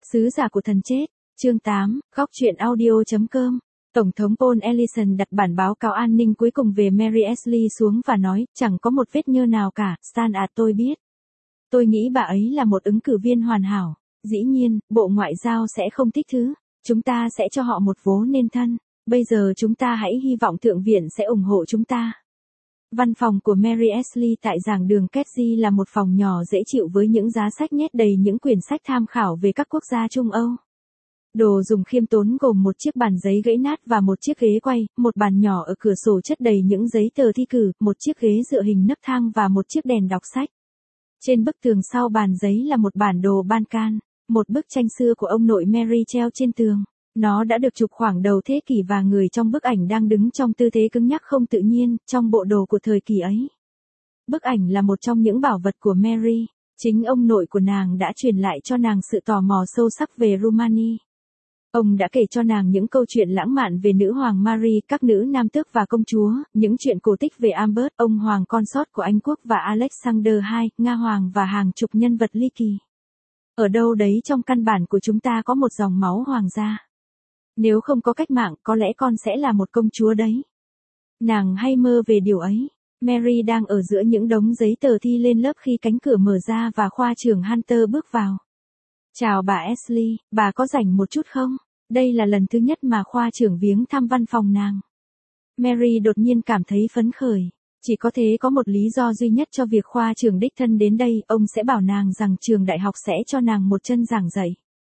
Sứ giả của thần chết, chương 8, góc truyện audio.com. Tổng thống Paul Ellison đặt bản báo cáo an ninh cuối cùng về Mary Ashley xuống và nói, chẳng có một vết nhơ nào cả, Stan à, tôi biết. Tôi nghĩ bà ấy là một ứng cử viên hoàn hảo. Dĩ nhiên, Bộ Ngoại giao sẽ không thích thứ. Chúng ta sẽ cho họ một vố nên thân. Bây giờ chúng ta hãy hy vọng Thượng viện sẽ ủng hộ chúng ta. Văn phòng của Mary Ashley tại giảng đường Kennedy là một phòng nhỏ dễ chịu với những giá sách nhét đầy những quyển sách tham khảo về các quốc gia Trung Âu. Đồ dùng khiêm tốn gồm một chiếc bàn giấy gãy nát và một chiếc ghế quay, một bàn nhỏ ở cửa sổ chất đầy những giấy tờ thi cử, một chiếc ghế dựa hình nấc thang và một chiếc đèn đọc sách. Trên bức tường sau bàn giấy là một bản đồ Balkan, một bức tranh xưa của ông nội Mary treo trên tường. Nó đã được chụp khoảng đầu thế kỷ và người trong bức ảnh đang đứng trong tư thế cứng nhắc không tự nhiên, trong bộ đồ của thời kỳ ấy. Bức ảnh là một trong những bảo vật của Mary. Chính ông nội của nàng đã truyền lại cho nàng sự tò mò sâu sắc về Rumani. Ông đã kể cho nàng những câu chuyện lãng mạn về nữ hoàng Marie, các nữ nam tước và công chúa, những chuyện cổ tích về Albert, ông hoàng consort của Anh quốc và Alexander II, Nga hoàng và hàng chục nhân vật ly kỳ. Ở đâu đấy trong căn bản của chúng ta có một dòng máu hoàng gia. Nếu không có cách mạng, có lẽ con sẽ là một công chúa đấy. Nàng hay mơ về điều ấy. Mary đang ở giữa những đống giấy tờ thi lên lớp khi cánh cửa mở ra và khoa trưởng Hunter bước vào. Chào bà Ashley, bà có rảnh một chút không? Đây là lần thứ nhất mà khoa trưởng viếng thăm văn phòng nàng. Mary đột nhiên cảm thấy phấn khởi. Chỉ có thế có một lý do duy nhất cho việc khoa trưởng đích thân đến đây, ông sẽ bảo nàng rằng trường đại học sẽ cho nàng một chân giảng dạy.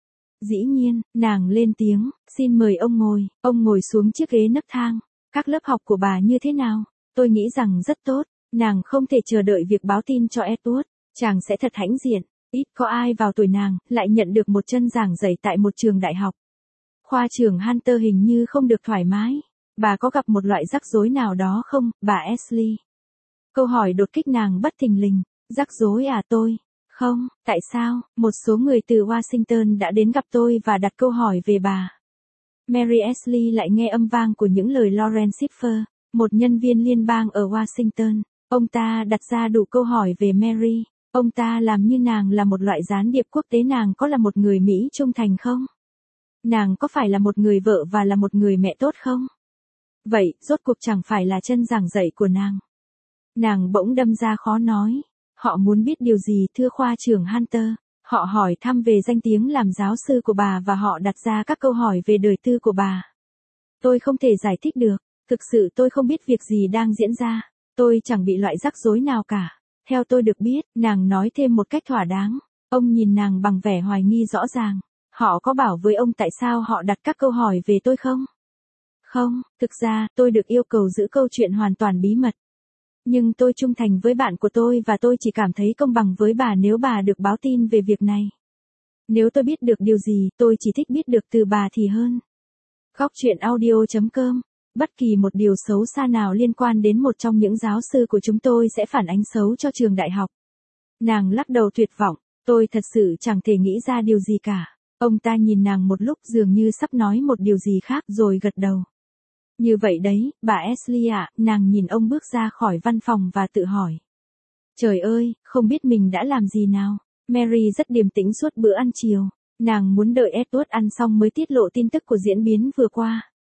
Dĩ nhiên, nàng lên tiếng, xin mời ông ngồi xuống chiếc ghế nấc thang. Các lớp học của bà như thế nào? Tôi nghĩ rằng rất tốt, nàng không thể chờ đợi việc báo tin cho Edward, chàng sẽ thật hãnh diện, ít có ai vào tuổi nàng, lại nhận được một chân giảng dạy tại một trường đại học. Khoa trưởng Hunter hình như không được thoải mái, bà có gặp một loại rắc rối nào đó không, bà Ashley? Câu hỏi đột kích nàng bất thình lình, rắc rối à tôi? Không, tại sao? Một số người từ Washington đã đến gặp tôi và đặt câu hỏi về bà. Mary Ashley lại nghe âm vang của những lời Lawrence Schiffer, một nhân viên liên bang ở Washington. Ông ta đặt ra đủ câu hỏi về Mary. Ông ta làm như nàng là một loại gián điệp quốc tế. Nàng có là một người Mỹ trung thành không? Nàng có phải là một người vợ và là một người mẹ tốt không? Vậy, rốt cuộc chẳng phải là chân giảng dạy của nàng. Nàng bỗng đâm ra khó nói. Họ muốn biết điều gì thưa khoa trưởng Hunter? Họ hỏi thăm về danh tiếng làm giáo sư của bà và họ đặt ra các câu hỏi về đời tư của bà. Tôi không thể giải thích được. Thực sự tôi không biết việc gì đang diễn ra. Tôi chẳng bị loại rắc rối nào cả. Theo tôi được biết, nàng nói thêm một cách thỏa đáng. Ông nhìn nàng bằng vẻ hoài nghi rõ ràng. Họ có bảo với ông tại sao họ đặt các câu hỏi về tôi không? Không, thực ra, tôi được yêu cầu giữ câu chuyện hoàn toàn bí mật. Nhưng tôi trung thành với bạn của tôi và tôi chỉ cảm thấy công bằng với bà nếu bà được báo tin về việc này. Nếu tôi biết được điều gì, tôi chỉ thích biết được từ bà thì hơn. Góc truyện audio.com. Bất kỳ một điều xấu xa nào liên quan đến một trong những giáo sư của chúng tôi sẽ phản ánh xấu cho trường đại học. Nàng lắc đầu tuyệt vọng, tôi thật sự chẳng thể nghĩ ra điều gì cả. Ông ta nhìn nàng một lúc dường như sắp nói một điều gì khác rồi gật đầu. Như vậy đấy, bà Ashley ạ, nàng nhìn ông bước ra khỏi văn phòng và tự hỏi. Trời ơi, không biết mình đã làm gì nào. Mary rất điềm tĩnh suốt bữa ăn chiều. Nàng muốn đợi Edward ăn xong mới tiết lộ tin tức của diễn biến vừa qua.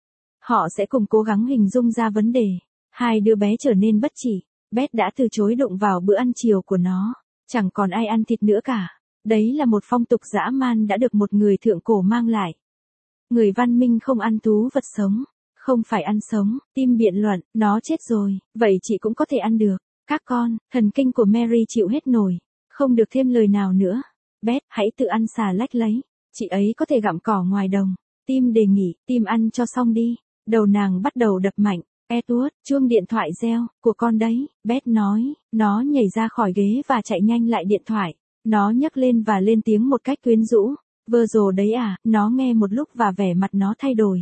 Họ sẽ cùng cố gắng hình dung ra vấn đề. Hai đứa bé trở nên bất chỉ. Beth đã từ chối đụng vào bữa ăn chiều của nó. Chẳng còn ai ăn thịt nữa cả. Đấy là một phong tục dã man đã được một người thượng cổ mang lại. Người văn minh không ăn thú vật sống. Không phải ăn sống, Tim biện luận, nó chết rồi, vậy chị cũng có thể ăn được. Các con, thần kinh của Mary chịu hết nổi. Không được thêm lời nào nữa. Beth, hãy tự ăn xà lách lấy. Chị ấy có thể gặm cỏ ngoài đồng. Tim đề nghị, Tim ăn cho xong đi. Đầu nàng bắt đầu đập mạnh. Edward, chuông điện thoại reo, của con đấy, Beth nói. Nó nhảy ra khỏi ghế và chạy nhanh lại điện thoại. Nó nhấc lên và lên tiếng một cách quyến rũ. Vừa rồi đấy à, nó nghe một lúc và vẻ mặt nó thay đổi.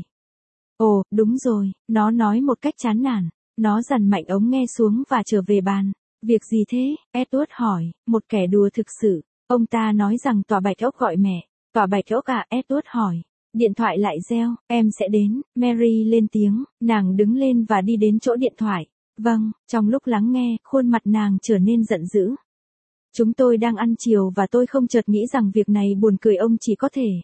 Ồ, đúng rồi, nó nói một cách chán nản. Nó dằn mạnh ống nghe xuống và trở về bàn. Việc gì thế? Edward hỏi, một kẻ đùa thực sự. Ông ta nói rằng tòa bạch ốc gọi mẹ. Tòa bạch ốc à? Edward hỏi. Điện thoại lại reo, em sẽ đến. Mary lên tiếng, nàng đứng lên và đi đến chỗ điện thoại. Vâng, trong lúc lắng nghe, khuôn mặt nàng trở nên giận dữ. Chúng tôi đang ăn chiều và tôi không chợt nghĩ rằng việc này buồn cười, ông chỉ có thể.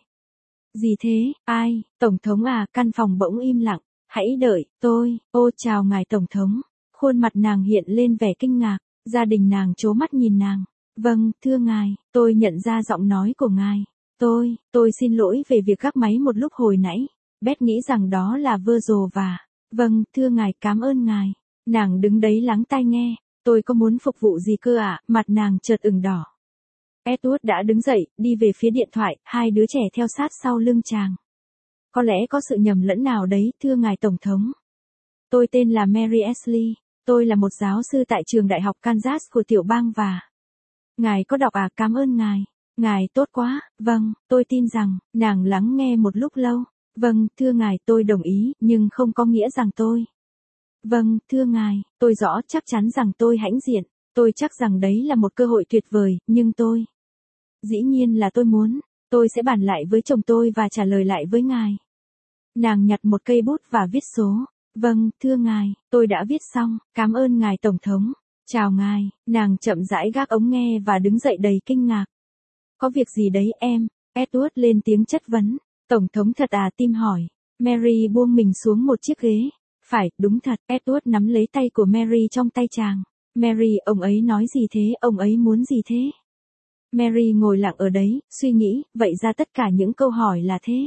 Gì thế, ai, Tổng thống à, căn phòng bỗng im lặng. Hãy đợi, tôi, ô chào ngài Tổng thống. Khuôn mặt nàng hiện lên vẻ kinh ngạc, gia đình nàng trố mắt nhìn nàng. Vâng, thưa ngài, tôi nhận ra giọng nói của ngài. Tôi xin lỗi về việc gác máy một lúc hồi nãy. Beth nghĩ rằng đó là Virgil và... Vâng, thưa ngài, cảm ơn ngài. Nàng đứng đấy lắng tai nghe. Tôi có muốn phục vụ gì cơ ạ? Mặt nàng chợt ửng đỏ. Edward đã đứng dậy, đi về phía điện thoại, hai đứa trẻ theo sát sau lưng chàng. Có lẽ có sự nhầm lẫn nào đấy, thưa ngài Tổng thống. Tôi tên là Mary Ashley. Tôi là một giáo sư tại trường đại học Kansas của tiểu bang và... Ngài có đọc à? Cảm ơn ngài. Ngài tốt quá, vâng, tôi tin rằng, nàng lắng nghe một lúc lâu. Vâng, thưa ngài, tôi đồng ý, nhưng không có nghĩa rằng tôi... Vâng, thưa ngài, tôi rõ chắc chắn rằng tôi hãnh diện. Tôi chắc rằng đấy là một cơ hội tuyệt vời, nhưng tôi... Dĩ nhiên là tôi muốn. Tôi sẽ bàn lại với chồng tôi và trả lời lại với ngài. Nàng nhặt một cây bút và viết số. Vâng, thưa ngài, tôi đã viết xong, cảm ơn ngài Tổng thống. Chào ngài, nàng chậm rãi gác ống nghe và đứng dậy đầy kinh ngạc. Có việc gì đấy em? Edward lên tiếng chất vấn. Tổng thống thật à? Tim hỏi. Mary buông mình xuống một chiếc ghế. Phải, đúng thật. Edward nắm lấy tay của Mary trong tay chàng. Mary, ông ấy nói gì thế? Ông ấy muốn gì thế? Mary ngồi lặng ở đấy, suy nghĩ, vậy ra tất cả những câu hỏi là thế.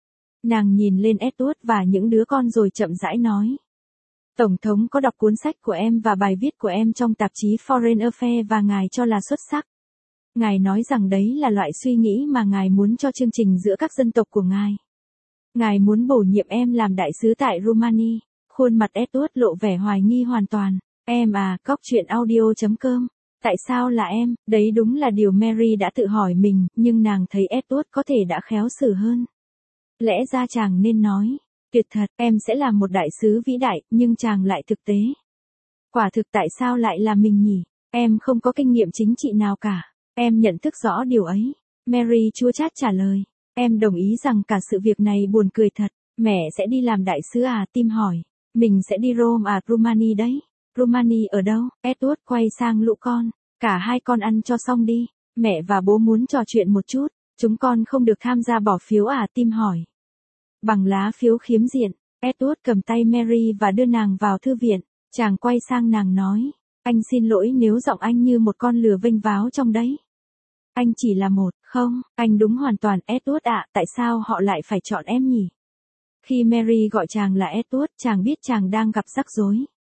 Nàng nhìn lên Edward và những đứa con rồi chậm rãi nói. Tổng thống có đọc cuốn sách của em và bài viết của em trong tạp chí Foreign Affairs và ngài cho là xuất sắc. Ngài nói rằng đấy là loại suy nghĩ mà ngài muốn cho chương trình giữa các dân tộc của ngài. Ngài muốn bổ nhiệm em làm đại sứ tại Rumani. Khuôn mặt Edward lộ vẻ hoài nghi hoàn toàn. Em à, coctruyện.audio.com. Tại sao là em? Đấy đúng là điều Mary đã tự hỏi mình, nhưng nàng thấy Edward có thể đã khéo xử hơn. Lẽ ra chàng nên nói, tuyệt thật, em sẽ là một đại sứ vĩ đại, nhưng chàng lại thực tế. Quả thực tại sao lại là mình nhỉ? Em không có kinh nghiệm chính trị nào cả. Em nhận thức rõ điều ấy. Mary chua chát trả lời. Em đồng ý rằng cả sự việc này buồn cười thật. Mẹ sẽ đi làm đại sứ à? Tim hỏi. Mình sẽ đi Rome à? Rumani đấy. Rumani ở đâu? Edward quay sang lũ con. Cả hai con ăn cho xong đi. Mẹ và bố muốn trò chuyện một chút. Chúng con không được tham gia bỏ phiếu à? Tim hỏi. Bằng lá phiếu khiếm diện. Edward cầm tay Mary và đưa nàng vào thư viện. Chàng quay sang nàng nói. Anh xin lỗi nếu giọng anh như một con lừa vênh váo trong đấy. Anh chỉ là một, không, anh đúng hoàn toàn. Edward ạ, tại sao họ lại phải chọn em nhỉ? Khi Mary gọi chàng là Edward, chàng biết chàng đang gặp rắc rối.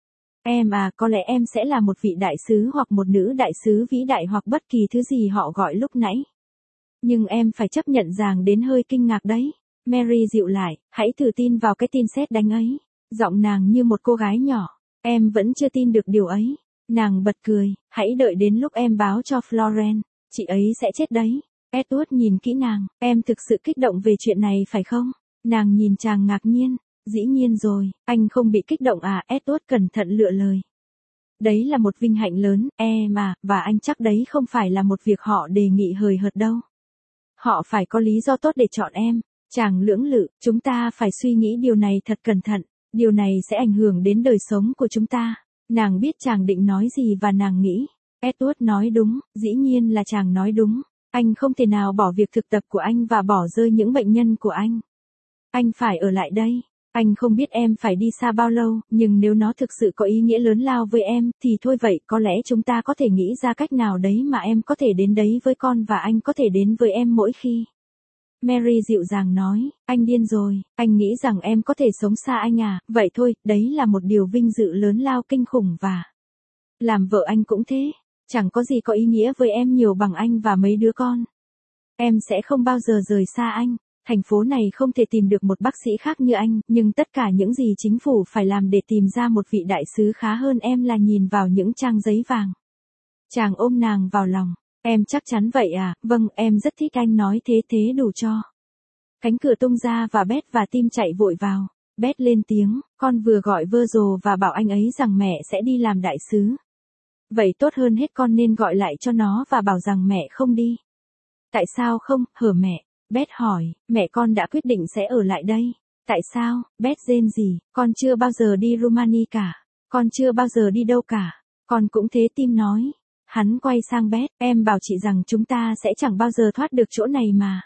Em à, có lẽ em sẽ là một vị đại sứ hoặc một nữ đại sứ vĩ đại hoặc bất kỳ thứ gì họ gọi lúc nãy. Nhưng em phải chấp nhận rằng đến hơi kinh ngạc đấy. Mary dịu lại, hãy thử tin vào cái tin sét đánh ấy. Giọng nàng như một cô gái nhỏ. Em vẫn chưa tin được điều ấy. Nàng bật cười, hãy đợi đến lúc em báo cho Florence. Chị ấy sẽ chết đấy. Edward nhìn kỹ nàng, em thực sự kích động về chuyện này phải không? Nàng nhìn chàng ngạc nhiên. Dĩ nhiên rồi, anh không bị kích động à? Edward cẩn thận lựa lời. Đấy là một vinh hạnh lớn, em à, và anh chắc đấy không phải là một việc họ đề nghị hời hợt đâu. Họ phải có lý do tốt để chọn em. Chàng lưỡng lự, chúng ta phải suy nghĩ điều này thật cẩn thận. Điều này sẽ ảnh hưởng đến đời sống của chúng ta. Nàng biết chàng định nói gì và nàng nghĩ. Edward nói đúng, dĩ nhiên là chàng nói đúng. Anh không thể nào bỏ việc thực tập của anh và bỏ rơi những bệnh nhân của anh. Anh phải ở lại đây. Anh không biết em phải đi xa bao lâu, nhưng nếu nó thực sự có ý nghĩa lớn lao với em, thì thôi vậy, có lẽ chúng ta có thể nghĩ ra cách nào đấy mà em có thể đến đấy với con và anh có thể đến với em mỗi khi. Mary dịu dàng nói, anh điên rồi, anh nghĩ rằng em có thể sống xa anh à? Vậy thôi, đấy là một điều vinh dự lớn lao kinh khủng và... Làm vợ anh cũng thế, chẳng có gì có ý nghĩa với em nhiều bằng anh và mấy đứa con. Em sẽ không bao giờ rời xa anh. Thành phố này không thể tìm được một bác sĩ khác như anh, nhưng tất cả những gì chính phủ phải làm để tìm ra một vị đại sứ khá hơn em là nhìn vào những trang giấy vàng. Chàng ôm nàng vào lòng. Em chắc chắn vậy à? Vâng, em rất thích anh nói thế, thế đủ cho. Cánh cửa tung ra và Beth và Tim chạy vội vào. Beth lên tiếng, con vừa gọi Virgil và bảo anh ấy rằng mẹ sẽ đi làm đại sứ. Vậy tốt hơn hết con nên gọi lại cho nó và bảo rằng mẹ không đi. Tại sao không, hở mẹ? Beth hỏi, mẹ con đã quyết định sẽ ở lại đây. Tại sao? Beth rên rỉ, con chưa bao giờ đi Rumani cả. Con chưa bao giờ đi đâu cả. Con cũng thế. Tim nói. Hắn quay sang Beth, em bảo chị rằng chúng ta sẽ chẳng bao giờ thoát được chỗ này mà.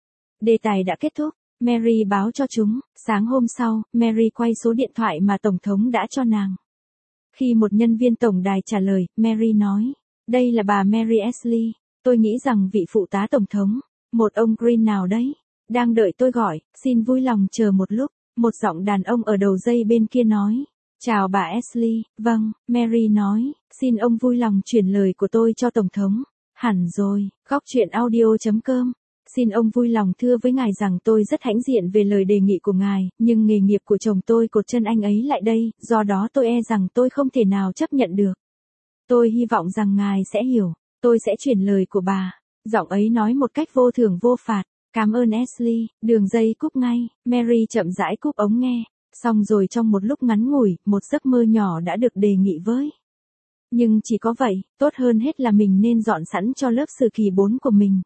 Đề tài đã kết thúc, Mary báo cho chúng, sáng hôm sau, Mary quay số điện thoại mà Tổng thống đã cho nàng. Khi một nhân viên tổng đài trả lời, Mary nói, đây là bà Mary Ashley, tôi nghĩ rằng vị phụ tá Tổng thống, một ông Green nào đấy, đang đợi tôi gọi, xin vui lòng chờ một lúc, một giọng đàn ông ở đầu dây bên kia nói. Chào bà Ashley, vâng, Mary nói, xin ông vui lòng chuyển lời của tôi cho Tổng thống. Hẳn rồi, góc chuyện audio.com. Xin ông vui lòng thưa với ngài rằng tôi rất hãnh diện về lời đề nghị của ngài, nhưng nghề nghiệp của chồng tôi cột chân anh ấy lại đây, do đó tôi e rằng tôi không thể nào chấp nhận được. Tôi hy vọng rằng ngài sẽ hiểu, tôi sẽ chuyển lời của bà. Giọng ấy nói một cách vô thưởng vô phạt. Cảm ơn Ashley, đường dây cúp ngay, Mary chậm rãi cúp ống nghe. Xong rồi trong một lúc ngắn ngủi, một giấc mơ nhỏ đã được đề nghị với. Nhưng chỉ có vậy, tốt hơn hết là mình nên dọn sẵn cho lớp sử kỳ 4 của mình.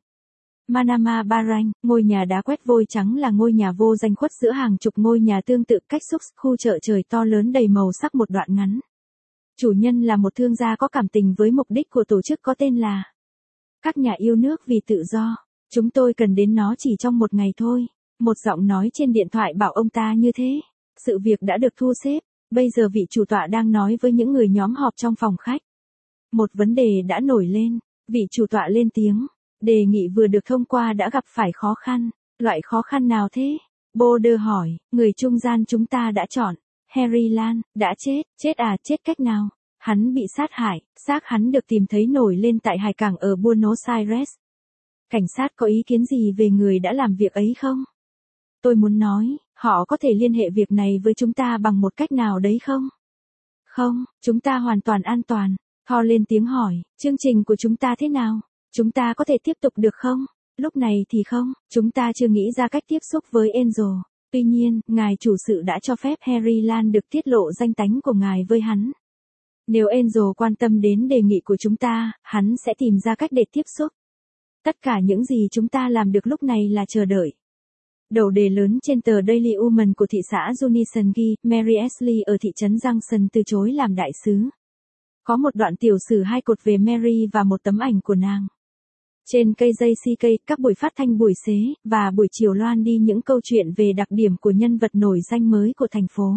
Manama Bahrain, ngôi nhà đá quét vôi trắng là ngôi nhà vô danh khuất giữa hàng chục ngôi nhà tương tự cách xúc khu chợ trời to lớn đầy màu sắc một đoạn ngắn. Chủ nhân là một thương gia có cảm tình với mục đích của tổ chức có tên là Các nhà yêu nước vì tự do. Chúng tôi cần đến nó chỉ trong một ngày thôi. Một giọng nói trên điện thoại bảo ông ta như thế. Sự việc đã được thu xếp, bây giờ vị chủ tọa đang nói với những người nhóm họp trong phòng khách. Một vấn đề đã nổi lên, vị chủ tọa lên tiếng. Đề nghị vừa được thông qua đã gặp phải khó khăn. Loại khó khăn nào thế? Boulder hỏi, người trung gian chúng ta đã chọn. Harry Lan, đã chết, chết cách nào? Hắn bị sát hại, xác hắn được tìm thấy nổi lên tại hải cảng ở Buenos Aires. Cảnh sát có ý kiến gì về người đã làm việc ấy không? Tôi muốn nói, họ có thể liên hệ việc này với chúng ta bằng một cách nào đấy không? Không, chúng ta hoàn toàn an toàn. Thor lên tiếng hỏi, chương trình của chúng ta thế nào? Chúng ta có thể tiếp tục được không? Lúc này thì không, chúng ta chưa nghĩ ra cách tiếp xúc với Angel. Tuy nhiên, ngài chủ sự đã cho phép Harry Lan được tiết lộ danh tánh của ngài với hắn. Nếu Angel quan tâm đến đề nghị của chúng ta, hắn sẽ tìm ra cách để tiếp xúc. Tất cả những gì chúng ta làm được lúc này là chờ đợi. Đầu đề lớn trên tờ Daily Woman của thị xã Junction ghi, Mary Ashley ở thị trấn Junction từ chối làm đại sứ. Có một đoạn tiểu sử 2 cột về Mary và một tấm ảnh của nàng. Trên cây KJCK, các buổi phát thanh buổi xế, và buổi chiều loan đi những câu chuyện về đặc điểm của nhân vật nổi danh mới của thành phố.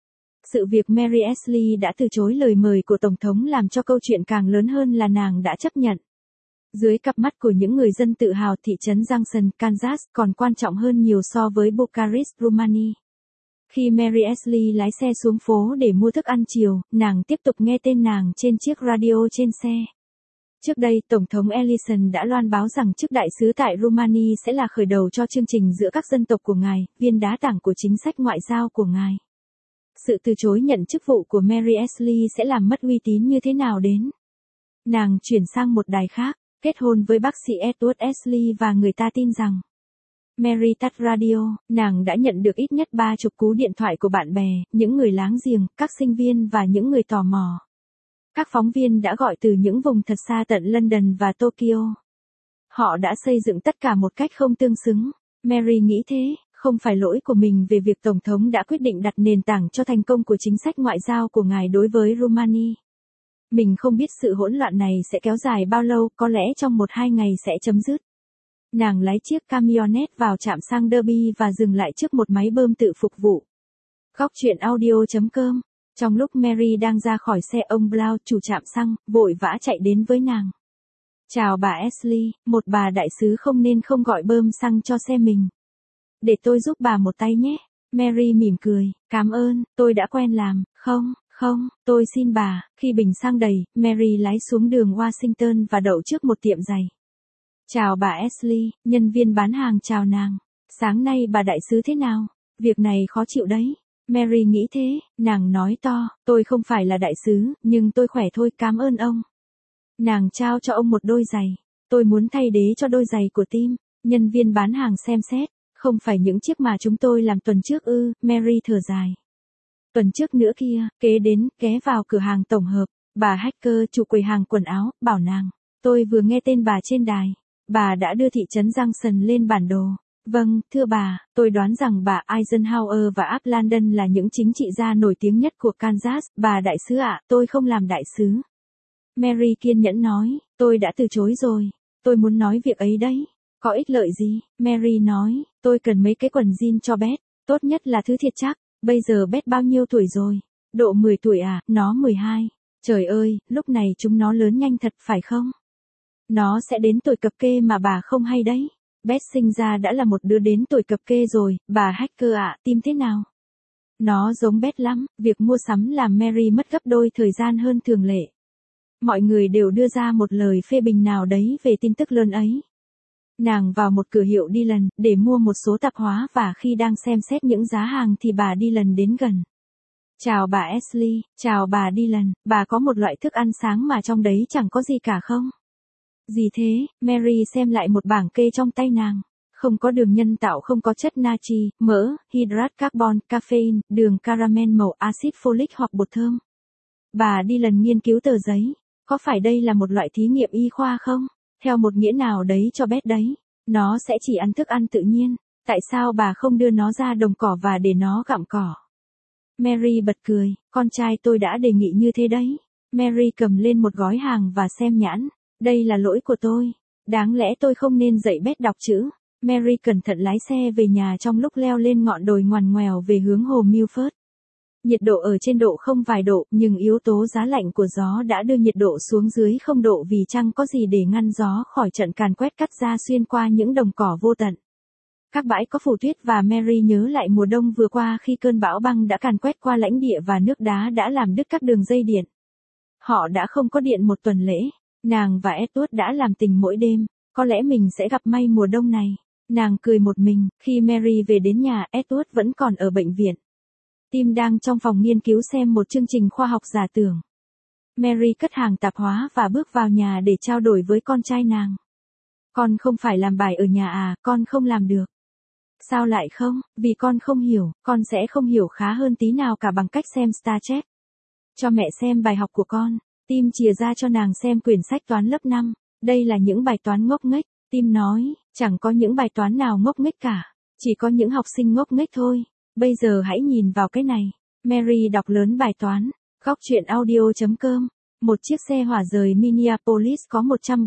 Sự việc Mary Ashley đã từ chối lời mời của Tổng thống làm cho câu chuyện càng lớn hơn là nàng đã chấp nhận. Dưới cặp mắt của những người dân tự hào, thị trấn Junction, Kansas, còn quan trọng hơn nhiều so với Bucharest, Romania. Khi Mary Ashley lái xe xuống phố để mua thức ăn chiều, nàng tiếp tục nghe tên nàng trên chiếc radio trên xe. Trước đây, Tổng thống Ellison đã loan báo rằng chức đại sứ tại Romania sẽ là khởi đầu cho chương trình giữa các dân tộc của ngài, viên đá tảng của chính sách ngoại giao của ngài. Sự từ chối nhận chức vụ của Mary Ashley sẽ làm mất uy tín như thế nào đến? Nàng chuyển sang một đài khác, kết hôn với bác sĩ Edward Ashley và người ta tin rằng Mary tắt radio, nàng đã nhận được ít nhất 30 cú điện thoại của bạn bè, những người láng giềng, các sinh viên và những người tò mò. Các phóng viên đã gọi từ những vùng thật xa tận London và Tokyo. Họ đã xây dựng tất cả một cách không tương xứng. Mary nghĩ thế, không phải lỗi của mình về việc Tổng thống đã quyết định đặt nền tảng cho thành công của chính sách ngoại giao của ngài đối với Romania. Mình không biết sự hỗn loạn này sẽ kéo dài bao lâu, có lẽ trong 1-2 ngày sẽ chấm dứt. Nàng lái chiếc camionet vào trạm xăng Derby và dừng lại trước một máy bơm tự phục vụ. Góc chuyện audio.com. Trong lúc Mary đang ra khỏi xe, ông Blount, chủ trạm xăng, vội vã chạy đến với nàng. Chào bà Ashley, một bà đại sứ không nên không gọi bơm xăng cho xe mình. Để tôi giúp bà một tay nhé. Mary mỉm cười, cảm ơn, tôi đã quen làm, không, tôi xin bà. Khi bình xăng đầy, Mary lái xuống đường Washington và đậu trước một tiệm giày. Chào bà Ashley, nhân viên bán hàng chào nàng. Sáng nay bà đại sứ thế nào? Việc này khó chịu đấy. Mary nghĩ thế, nàng nói to, tôi không phải là đại sứ, nhưng tôi khỏe thôi, cảm ơn ông. Nàng trao cho ông một đôi giày. Tôi muốn thay đế cho đôi giày của Tim. Nhân viên bán hàng xem xét, không phải những chiếc mà chúng tôi làm tuần trước ư? Mary thở dài. Tuần trước nữa kia, kế đến, ghé vào cửa hàng tổng hợp. Bà Hacker, chủ quầy hàng quần áo, bảo nàng, tôi vừa nghe tên bà trên đài. Bà đã đưa thị trấn Junction lên bản đồ. Vâng, thưa bà, tôi đoán rằng bà Eisenhower và Ap Landon là những chính trị gia nổi tiếng nhất của Kansas. Bà đại sứ ạ, tôi không làm đại sứ. Mary kiên nhẫn nói, tôi đã từ chối rồi. Tôi muốn nói việc ấy đấy. Có ích lợi gì? Mary nói, tôi cần mấy cái quần jean cho Beth. Tốt nhất là thứ thiệt chắc. Bây giờ Beth bao nhiêu tuổi rồi? Độ 10 tuổi à? Nó 12. Trời ơi, lúc này chúng nó lớn nhanh thật phải không? Nó sẽ đến tuổi cập kê mà bà không hay đấy. Beth sinh ra đã là một đứa đến tuổi cập kê rồi, bà hacker ạ, tim thế nào? Nó giống Beth lắm, việc mua sắm làm Mary mất gấp đôi thời gian hơn thường lệ. Mọi người đều đưa ra một lời phê bình nào đấy về tin tức lớn ấy. Nàng vào một cửa hiệu Dillon để mua một số tạp hóa và khi đang xem xét những giá hàng thì bà Dillon đến gần. Chào bà Ashley, chào bà Dillon, bà có một loại thức ăn sáng mà trong đấy chẳng có gì cả không? Gì thế? Mary xem lại một bảng kê trong tay nàng. Không có đường nhân tạo, không có chất natri, mỡ, hydrat carbon, caffeine, đường caramel màu axit folic hoặc bột thơm. Bà Dillon nghiên cứu tờ giấy. Có phải đây là một loại thí nghiệm y khoa không? Theo một nghĩa nào đấy cho Beth đấy. Nó sẽ chỉ ăn thức ăn tự nhiên. Tại sao bà không đưa nó ra đồng cỏ và để nó gặm cỏ? Mary bật cười, con trai tôi đã đề nghị như thế đấy. Mary cầm lên một gói hàng và xem nhãn. Đây là lỗi của tôi. Đáng lẽ tôi không nên dạy Beth đọc chữ. Mary cẩn thận lái xe về nhà trong lúc leo lên ngọn đồi ngoằn ngoèo về hướng hồ Milford. Nhiệt độ ở trên độ không vài độ, nhưng yếu tố giá lạnh của gió đã đưa nhiệt độ xuống dưới 0 độ vì chẳng có gì để ngăn gió khỏi trận càn quét cắt ra xuyên qua những đồng cỏ vô tận. Các bãi có phủ tuyết và Mary nhớ lại mùa đông vừa qua khi cơn bão băng đã càn quét qua lãnh địa và nước đá đã làm đứt các đường dây điện. Họ đã không có điện một tuần lễ. Nàng và Edward đã làm tình mỗi đêm. Có lẽ mình sẽ gặp may mùa đông này. Nàng cười một mình, khi Mary về đến nhà, Edward vẫn còn ở bệnh viện. Tim đang trong phòng nghiên cứu xem một chương trình khoa học giả tưởng. Mary cất hàng tạp hóa và bước vào nhà để trao đổi với con trai nàng. Con không phải làm bài ở nhà à, con không làm được. Sao lại không? Vì con không hiểu, con sẽ không hiểu khá hơn tí nào cả bằng cách xem Star Trek. Cho mẹ xem bài học của con. Tim chìa ra cho nàng xem quyển sách toán lớp 5. Đây là những bài toán ngốc nghếch. Tim nói, chẳng có những bài toán nào ngốc nghếch cả. Chỉ có những học sinh ngốc nghếch thôi. Bây giờ hãy nhìn vào cái này. Mary đọc lớn bài toán. Góc truyện audio.com. Một chiếc xe hỏa rời Minneapolis có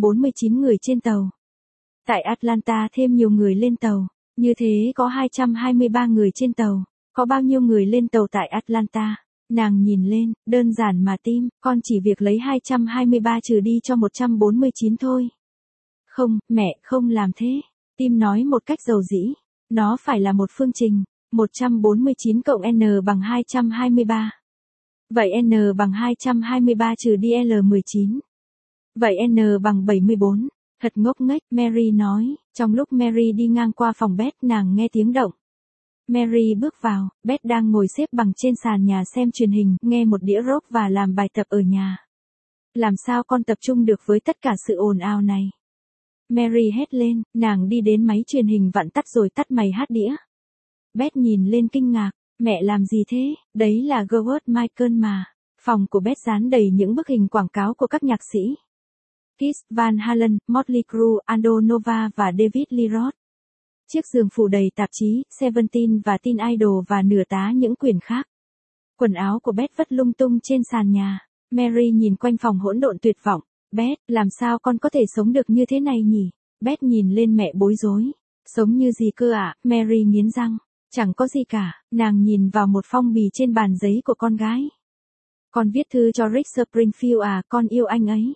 149 người trên tàu. Tại Atlanta thêm nhiều người lên tàu. Như thế có 223 người trên tàu. Có bao nhiêu người lên tàu tại Atlanta? Nàng nhìn lên, đơn giản mà Tim, con chỉ việc lấy 223 trừ đi cho 149 thôi. Không, mẹ, không làm thế. Tim nói một cách dầu dĩ. Nó phải là một phương trình. 149 cộng n bằng 223. Vậy n bằng 223 trừ đi L19. Vậy n bằng 74. Thật ngốc nghếch, Mary nói. Trong lúc Mary đi ngang qua phòng Beth, nàng nghe tiếng động. Mary bước vào, Beth đang ngồi xếp bằng trên sàn nhà xem truyền hình, nghe một đĩa rock và làm bài tập ở nhà. Làm sao con tập trung được với tất cả sự ồn ào này? Mary hét lên, nàng đi đến máy truyền hình vặn tắt rồi tắt máy hát đĩa. Beth nhìn lên kinh ngạc, mẹ làm gì thế? Đấy là George Michael mà. Phòng của Beth dán đầy những bức hình quảng cáo của các nhạc sĩ. Kiss, Van Halen, Motley Crue, Aldo Nova và David Lee Roth. Chiếc giường phủ đầy tạp chí, Seventeen và Teen Idol và nửa tá những quyển khác. Quần áo của Beth vất lung tung trên sàn nhà. Mary nhìn quanh phòng hỗn độn tuyệt vọng. Beth, làm sao con có thể sống được như thế này nhỉ? Beth nhìn lên mẹ bối rối. Sống như gì cơ ạ? Mary nghiến răng. Chẳng có gì cả. Nàng nhìn vào một phong bì trên bàn giấy của con gái. Con viết thư cho Rick Springfield à, con yêu anh ấy.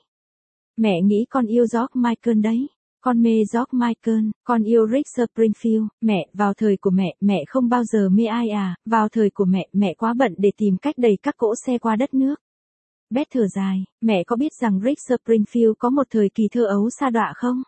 Mẹ nghĩ con yêu George Michael đấy. Con mê George Michael, con yêu Rick Springfield. Mẹ, vào thời của mẹ không bao giờ mê ai à, vào thời của mẹ quá bận để tìm cách đẩy các cỗ xe qua đất nước. Beth thở dài, mẹ có biết rằng Rick Springfield có một thời kỳ thơ ấu sa đọa không?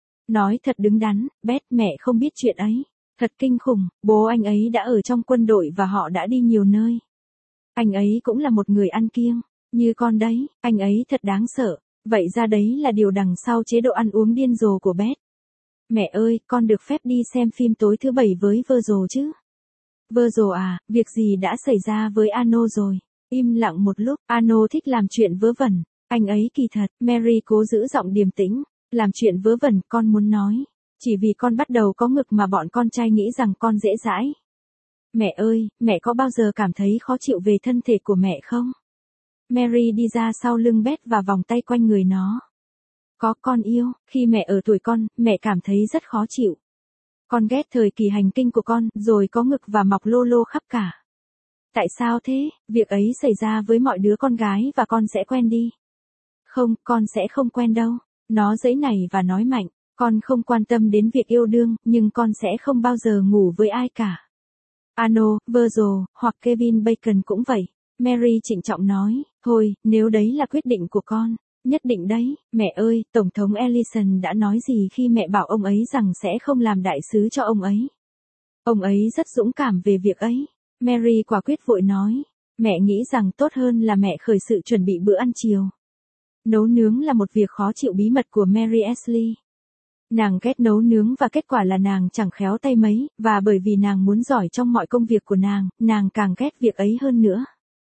Nói thật đứng đắn, Beth, mẹ không biết chuyện ấy. Thật kinh khủng, bố anh ấy đã ở trong quân đội và họ đã đi nhiều nơi. Anh ấy cũng là một người ăn kiêng, như con đấy, anh ấy thật đáng sợ. Vậy ra đấy là điều đằng sau chế độ ăn uống điên rồ của Beth. Mẹ ơi, con được phép đi xem phim tối thứ Bảy với Virgil chứ? Virgil à, việc gì đã xảy ra với Arno rồi? Im lặng một lúc, Arno thích làm chuyện vớ vẩn. Anh ấy kỳ thật, Mary cố giữ giọng điềm tĩnh. Làm chuyện vớ vẩn, con muốn nói. Chỉ vì con bắt đầu có ngực mà bọn con trai nghĩ rằng con dễ dãi. Mẹ ơi, mẹ có bao giờ cảm thấy khó chịu về thân thể của mẹ không? Mary đi ra sau lưng Beth và vòng tay quanh người nó. Có con yêu, khi mẹ ở tuổi con, mẹ cảm thấy rất khó chịu. Con ghét thời kỳ hành kinh của con, rồi có ngực và mọc lô lô khắp cả. Tại sao thế, việc ấy xảy ra với mọi đứa con gái và con sẽ quen đi. Không, con sẽ không quen đâu. Nó giãy nảy và nói mạnh, con không quan tâm đến việc yêu đương, nhưng con sẽ không bao giờ ngủ với ai cả. Arnold, Virgil, hoặc Kevin Bacon cũng vậy. Mary trịnh trọng nói, thôi, nếu đấy là quyết định của con. Nhất định đấy, mẹ ơi, Tổng thống Ellison đã nói gì khi mẹ bảo ông ấy rằng sẽ không làm đại sứ cho ông ấy. Ông ấy rất dũng cảm về việc ấy. Mary quả quyết vội nói, mẹ nghĩ rằng tốt hơn là mẹ khởi sự chuẩn bị bữa ăn chiều. Nấu nướng là một việc khó chịu bí mật của Mary Ashley. Nàng ghét nấu nướng và kết quả là nàng chẳng khéo tay mấy, và bởi vì nàng muốn giỏi trong mọi công việc của nàng càng ghét việc ấy hơn nữa.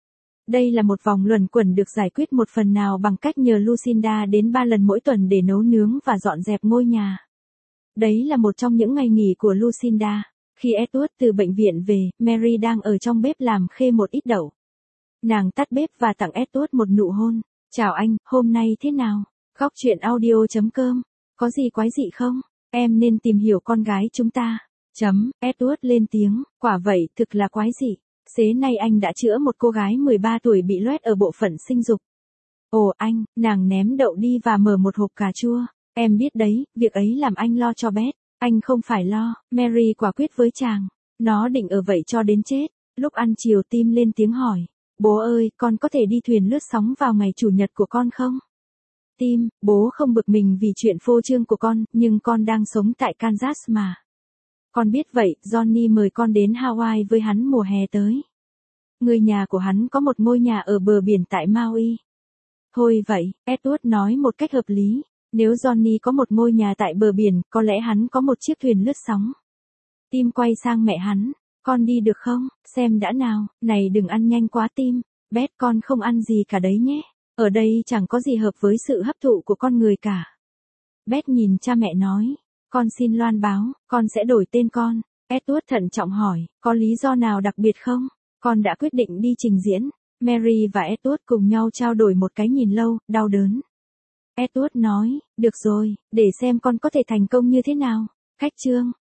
Đây là một vòng luẩn quẩn được giải quyết một phần nào bằng cách nhờ Lucinda đến 3 lần mỗi tuần để nấu nướng và dọn dẹp ngôi nhà. Đấy là một trong những ngày nghỉ của Lucinda. Khi Edward từ bệnh viện về, Mary đang ở trong bếp làm khê một ít đậu. Nàng tắt bếp và tặng Edward một nụ hôn. Chào anh, hôm nay thế nào? Góc chuyện audio.com. Có gì quái dị không? Em nên tìm hiểu con gái chúng ta. Edward lên tiếng, quả vậy, thực là quái dị. Xế nay anh đã chữa một cô gái 13 tuổi bị loét ở bộ phận sinh dục. Ồ anh, nàng ném đậu đi và mở một hộp cà chua. Em biết đấy, việc ấy làm anh lo cho Beth. Anh không phải lo, Mary quả quyết với chàng. Nó định ở vậy cho đến chết. Lúc ăn chiều Tim lên tiếng hỏi. Bố ơi, con có thể đi thuyền lướt sóng vào ngày chủ nhật của con không? Tim, bố không bực mình vì chuyện phô trương của con, nhưng con đang sống tại Kansas mà. Con biết vậy, Johnny mời con đến Hawaii với hắn mùa hè tới. Người nhà của hắn có một ngôi nhà ở bờ biển tại Maui. Thôi vậy, Edward nói một cách hợp lý. Nếu Johnny có một ngôi nhà tại bờ biển, có lẽ hắn có một chiếc thuyền lướt sóng. Tim quay sang mẹ hắn. Con đi được không? Xem đã nào, này đừng ăn nhanh quá Tim. Beth con không ăn gì cả đấy nhé. Ở đây chẳng có gì hợp với sự hấp thụ của con người cả. Beth nhìn cha mẹ nói. Con xin loan báo, con sẽ đổi tên con. Edward thận trọng hỏi, có lý do nào đặc biệt không? Con đã quyết định đi trình diễn. Mary và Edward cùng nhau trao đổi một cái nhìn lâu, đau đớn. Edward nói, được rồi, để xem con có thể thành công như thế nào. Khách trương,